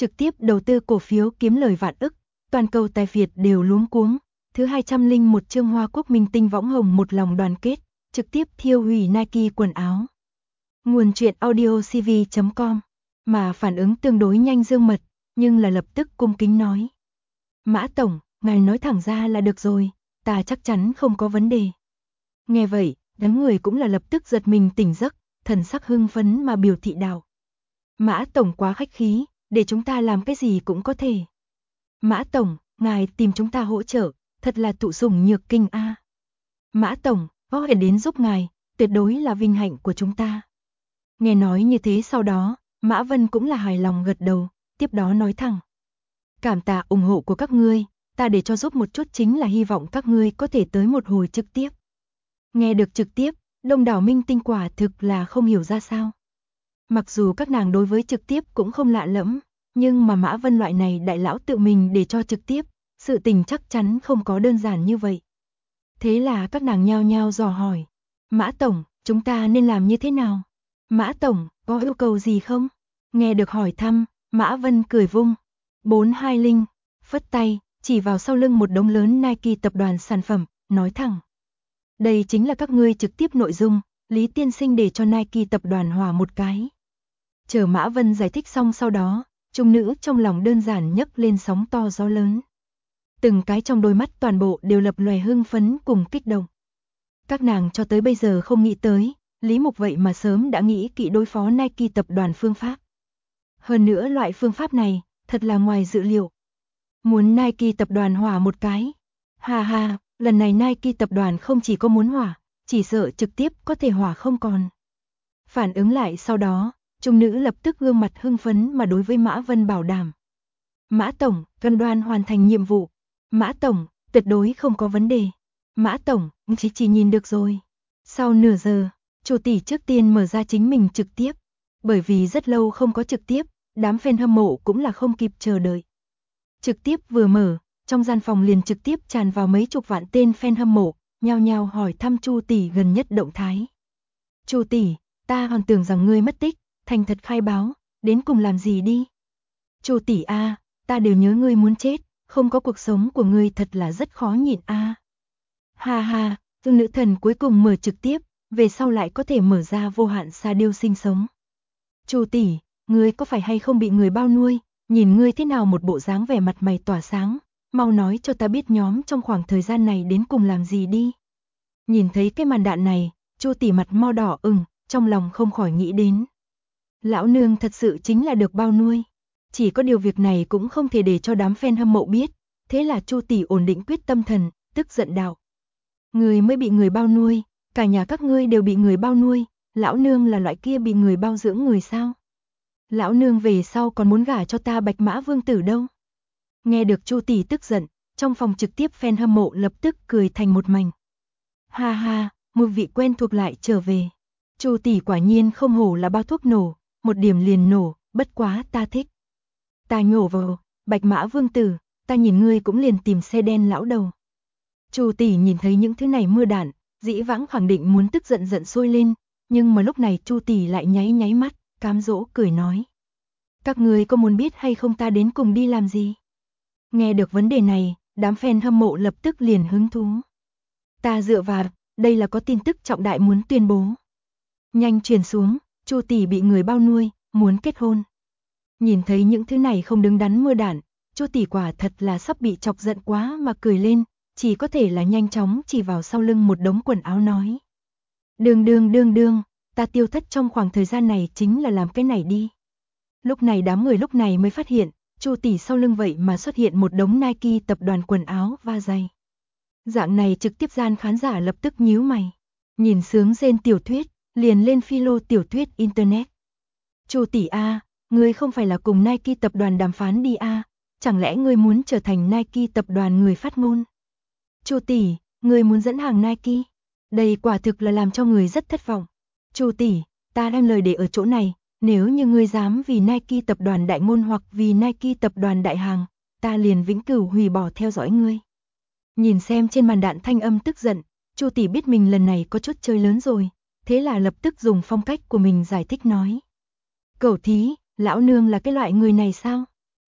trực tiếp đầu tư cổ phiếu kiếm lời vạn ức, toàn cầu tài Việt đều luống cuống. Thứ 201 chương Hoa Quốc minh tinh võng hồng một lòng đoàn kết, trực tiếp thiêu hủy Nike quần áo. Nguồn truyện audio cv.com. Mà phản ứng tương đối nhanh Dương Mật, nhưng là lập tức cung kính nói. Mã Tổng, ngài nói thẳng ra là được rồi, ta chắc chắn không có vấn đề. Nghe vậy, đám người cũng là lập tức giật mình tỉnh giấc, thần sắc hưng phấn mà biểu thị đạo. Mã Tổng quá khách khí, để chúng ta làm cái gì cũng có thể. Mã Tổng, ngài tìm chúng ta hỗ trợ, thật là tụ sủng nhược kinh a. Mã Tổng, có thể đến giúp ngài, tuyệt đối là vinh hạnh của chúng ta. Nghe nói như thế sau đó, Mã Vân cũng là hài lòng gật đầu, tiếp đó nói thẳng. Cảm tạ ủng hộ của các ngươi, ta để cho giúp một chút chính là hy vọng các ngươi có thể tới một hồi trực tiếp. Nghe được trực tiếp, đông đảo minh tinh quả thực là không hiểu ra sao. Mặc dù các nàng đối với trực tiếp cũng không lạ lẫm, nhưng mà Mã Vân loại này đại lão tự mình để cho trực tiếp, sự tình chắc chắn không có đơn giản như vậy. Thế là các nàng nhao nhao dò hỏi. Mã Tổng, chúng ta nên làm như thế nào? Mã Tổng, có yêu cầu gì không? Nghe được hỏi thăm, Mã Vân cười vung. 420, phất tay, chỉ vào sau lưng một đống lớn Nike tập đoàn sản phẩm, nói thẳng. Đây chính là các ngươi trực tiếp nội dung, Lý Tiên Sinh để cho Nike tập đoàn hòa một cái. Chờ Mã Vân giải thích xong sau đó, trung nữ trong lòng đơn giản nhấc lên sóng to gió lớn. Từng cái trong đôi mắt toàn bộ đều lập lòe hưng phấn cùng kích động. Các nàng cho tới bây giờ không nghĩ tới, Lý Mục vậy mà sớm đã nghĩ kỹ đối phó Nike tập đoàn phương pháp. Hơn nữa loại phương pháp này, thật là ngoài dự liệu. Muốn Nike tập đoàn hỏa một cái. Ha ha, lần này Nike tập đoàn không chỉ có muốn hỏa, chỉ sợ trực tiếp có thể hỏa không còn. Phản ứng lại sau đó, trung nữ lập tức gương mặt hưng phấn mà đối với Mã Vân bảo đảm. Mã Tổng, cân đoan hoàn thành nhiệm vụ. Mã Tổng, tuyệt đối không có vấn đề. Mã Tổng, chỉ nhìn được rồi. Sau nửa giờ, Chu tỷ trước tiên mở ra chính mình trực tiếp. Bởi vì rất lâu không có trực tiếp, đám fan hâm mộ cũng là không kịp chờ đợi. Trực tiếp vừa mở, trong gian phòng liền trực tiếp tràn vào mấy chục vạn tên fan hâm mộ, nhao nhao hỏi thăm Chu tỷ gần nhất động thái. Chu tỷ, ta còn tưởng rằng ngươi mất tích, thành thật khai báo, đến cùng làm gì đi? Chu tỷ a, ta đều nhớ ngươi muốn chết, không có cuộc sống của ngươi thật là rất khó nhịn a. Ha ha, Dương nữ thần cuối cùng mở trực tiếp, về sau lại có thể mở ra vô hạn sa điêu sinh sống. Chu tỷ, ngươi có phải hay không bị người bao nuôi, nhìn ngươi thế nào một bộ dáng vẻ mặt mày tỏa sáng, mau nói cho ta biết nhóm trong khoảng thời gian này đến cùng làm gì đi. Nhìn thấy cái màn đạn này, Chu tỷ mặt mo đỏ ửng, trong lòng không khỏi nghĩ đến. Lão nương thật sự chính là được bao nuôi. Chỉ có điều việc này cũng không thể để cho đám fan hâm mộ biết, thế là Chu tỷ ổn định quyết tâm thần, tức giận đạo. Người mới bị người bao nuôi, cả nhà các ngươi đều bị người bao nuôi, lão nương là loại kia bị người bao dưỡng người sao? Lão nương về sau còn muốn gả cho ta Bạch Mã Vương tử đâu? Nghe được Chu tỷ tức giận, trong phòng trực tiếp fan hâm mộ lập tức cười thành một mảnh. Ha ha, một vị quen thuộc lại trở về. Chu tỷ quả nhiên không hổ là bao thuốc nổ, một điểm liền nổ, bất quá ta thích. Ta nhổ vào, Bạch Mã Vương tử, ta nhìn ngươi cũng liền tìm xe đen lão đầu. Chu tỷ nhìn thấy những thứ này mưa đạn, dĩ vãng khẳng định muốn tức giận giận sôi lên, nhưng mà lúc này Chu tỷ lại nháy nháy mắt, cám dỗ cười nói. Các ngươi có muốn biết hay không ta đến cùng đi làm gì? Nghe được vấn đề này, đám fan hâm mộ lập tức liền hứng thú. Ta dựa vào, đây là có tin tức trọng đại muốn tuyên bố. Nhanh truyền xuống, Chu tỷ bị người bao nuôi, muốn kết hôn. Nhìn thấy những thứ này không đứng đắn mưa đạn, Chu tỷ quả thật là sắp bị chọc giận quá mà cười lên, chỉ có thể là nhanh chóng chỉ vào sau lưng một đống quần áo nói. Đương, ta tiêu thất trong khoảng thời gian này chính là làm cái này đi. Lúc này đám người lúc này mới phát hiện, Chu tỷ sau lưng vậy mà xuất hiện một đống Nike tập đoàn quần áo và giày. Dạng này trực tiếp gian khán giả lập tức nhíu mày, nhìn sướng rên tiểu thuyết, liền lên philo tiểu thuyết internet. Chu tỷ a, ngươi không phải là cùng Nike tập đoàn đàm phán đi a, chẳng lẽ ngươi muốn trở thành Nike tập đoàn người phát ngôn? Chu tỷ, ngươi muốn dẫn hàng Nike? Đây quả thực là làm cho người rất thất vọng. Chu tỷ, ta đem lời để ở chỗ này, nếu như ngươi dám vì Nike tập đoàn đại ngôn hoặc vì Nike tập đoàn đại hàng, ta liền vĩnh cửu hủy bỏ theo dõi ngươi. Nhìn xem trên màn đạn thanh âm tức giận, Chu tỷ biết mình lần này có chút chơi lớn rồi, thế là lập tức dùng phong cách của mình giải thích nói. Cẩu thí, lão nương là cái loại người này sao?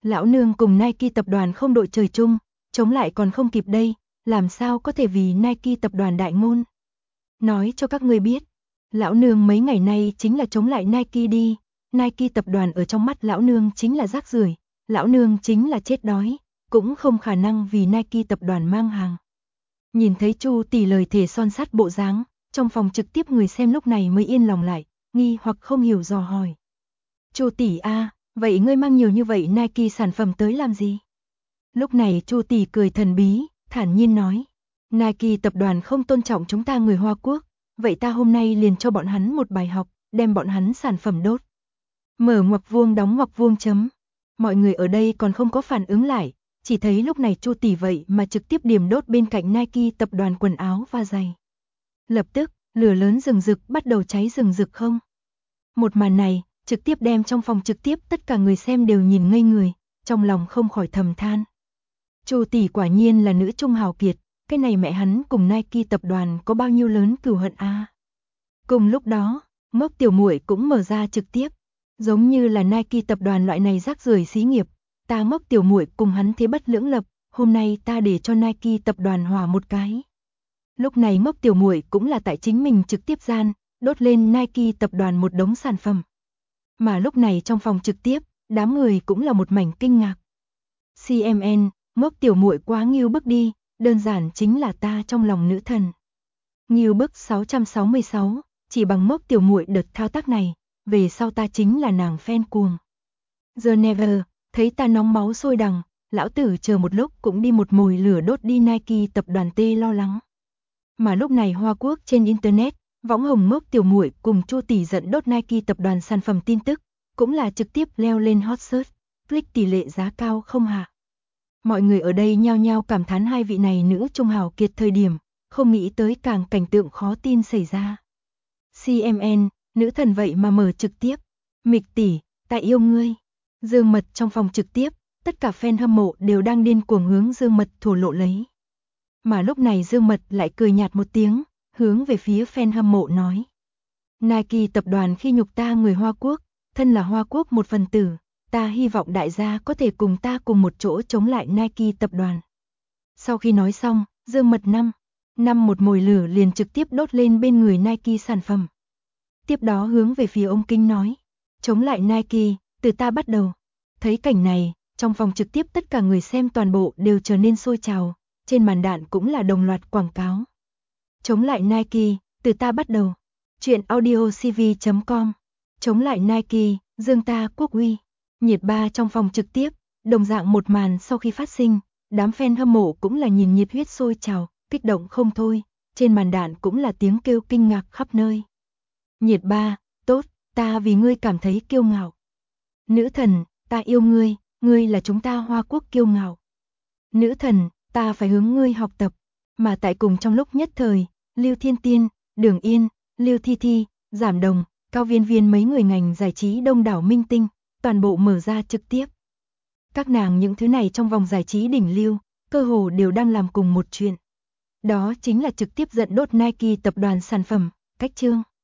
Lão nương cùng Nike tập đoàn không đội trời chung, chống lại còn không kịp đây, làm sao có thể vì Nike tập đoàn đại ngôn. Nói cho các ngươi biết, lão nương mấy ngày nay chính là chống lại Nike đi, Nike tập đoàn ở trong mắt lão nương chính là rác rưởi, lão nương chính là chết đói, cũng không khả năng vì Nike tập đoàn mang hàng. Nhìn thấy Chu tỷ lời thề son sắt bộ dáng, trong phòng trực tiếp người xem lúc này mới yên lòng lại, nghi hoặc không hiểu dò hỏi. Chu tỷ a, vậy ngươi mang nhiều như vậy Nike sản phẩm tới làm gì? Lúc này Chu tỷ cười thần bí, thản nhiên nói, Nike tập đoàn không tôn trọng chúng ta người Hoa Quốc, vậy ta hôm nay liền cho bọn hắn một bài học, đem bọn hắn sản phẩm đốt. Mở ngoặc vuông đóng ngoặc vuông chấm. Mọi người ở đây còn không có phản ứng lại, chỉ thấy lúc này Chu tỷ vậy mà trực tiếp điểm đốt bên cạnh Nike tập đoàn quần áo và giày. Lập tức, lửa lớn rừng rực bắt đầu cháy rừng rực không. Một màn này, trực tiếp đem trong phòng trực tiếp tất cả người xem đều nhìn ngây người, trong lòng không khỏi thầm than. Chu tỷ quả nhiên là nữ trung hào kiệt, cái này mẹ hắn cùng Nike tập đoàn có bao nhiêu lớn cừu hận a. Cùng lúc đó, Mốc tiểu muội cũng mở ra trực tiếp, giống như là Nike tập đoàn loại này rác rưởi xí nghiệp, ta Mốc tiểu muội cùng hắn thế bất lưỡng lập, hôm nay ta để cho Nike tập đoàn hỏa một cái. Lúc này Mốc tiểu muội cũng là tại chính mình trực tiếp gian, đốt lên Nike tập đoàn một đống sản phẩm. Mà lúc này trong phòng trực tiếp, đám người cũng là một mảnh kinh ngạc. CMN, Mốc tiểu muội quá ngưu bức đi, đơn giản chính là ta trong lòng nữ thần. Ngưu bức 666, chỉ bằng Mốc tiểu muội đợt thao tác này, về sau ta chính là nàng fan cuồng. The Never, thấy ta nóng máu sôi đằng, lão tử chờ một lúc cũng đi một mồi lửa đốt đi Nike tập đoàn tê lo lắng. Mà lúc này Hoa Quốc trên internet, võng hồng Mốc tiểu muội cùng Chu tỷ giận đốt Nike tập đoàn sản phẩm tin tức, cũng là trực tiếp leo lên hot search, click tỷ lệ giá cao không hạ. Mọi người ở đây nhao nhao cảm thán hai vị này nữ trung hào kiệt thời điểm, không nghĩ tới càng cảnh tượng khó tin xảy ra. CMN, nữ thần vậy mà mở trực tiếp. Mịch tỷ, ta yêu ngươi. Dương Mật trong phòng trực tiếp, tất cả fan hâm mộ đều đang điên cuồng hướng Dương Mật thổ lộ lấy. Mà lúc này Dương Mật lại cười nhạt một tiếng, hướng về phía fan hâm mộ nói. Nike tập đoàn khi nhục ta người Hoa Quốc, thân là Hoa Quốc một phần tử, ta hy vọng đại gia có thể cùng ta cùng một chỗ chống lại Nike tập đoàn. Sau khi nói xong, Dương Mật năm một mồi lửa liền trực tiếp đốt lên bên người Nike sản phẩm. Tiếp đó hướng về phía ông Kinh nói, chống lại Nike, từ ta bắt đầu. Thấy cảnh này, trong phòng trực tiếp tất cả người xem toàn bộ đều trở nên sôi trào, trên màn đạn cũng là đồng loạt quảng cáo. Chống lại Nike, từ ta bắt đầu. Chuyện audiocv.com. Chống lại Nike, dương ta quốc uy. Nhiệt ba trong phòng trực tiếp, đồng dạng một màn sau khi phát sinh, đám fan hâm mộ cũng là nhìn nhiệt huyết sôi trào, kích động không thôi, trên màn đạn cũng là tiếng kêu kinh ngạc khắp nơi. Nhiệt ba, tốt, ta vì ngươi cảm thấy kiêu ngạo. Nữ thần, ta yêu ngươi, ngươi là chúng ta Hoa Quốc kiêu ngạo. Nữ thần, ta phải hướng ngươi học tập. Mà tại cùng trong lúc nhất thời, Lưu Thiên Tiên, Đường Yên, Lưu Thi Thi, Giảm Đồng, Cao Viên Viên mấy người ngành giải trí đông đảo minh tinh, toàn bộ mở ra trực tiếp. Các nàng những thứ này trong vòng giải trí đỉnh lưu, cơ hồ đều đang làm cùng một chuyện. Đó chính là trực tiếp giận đốt Nike tập đoàn sản phẩm, cách chương.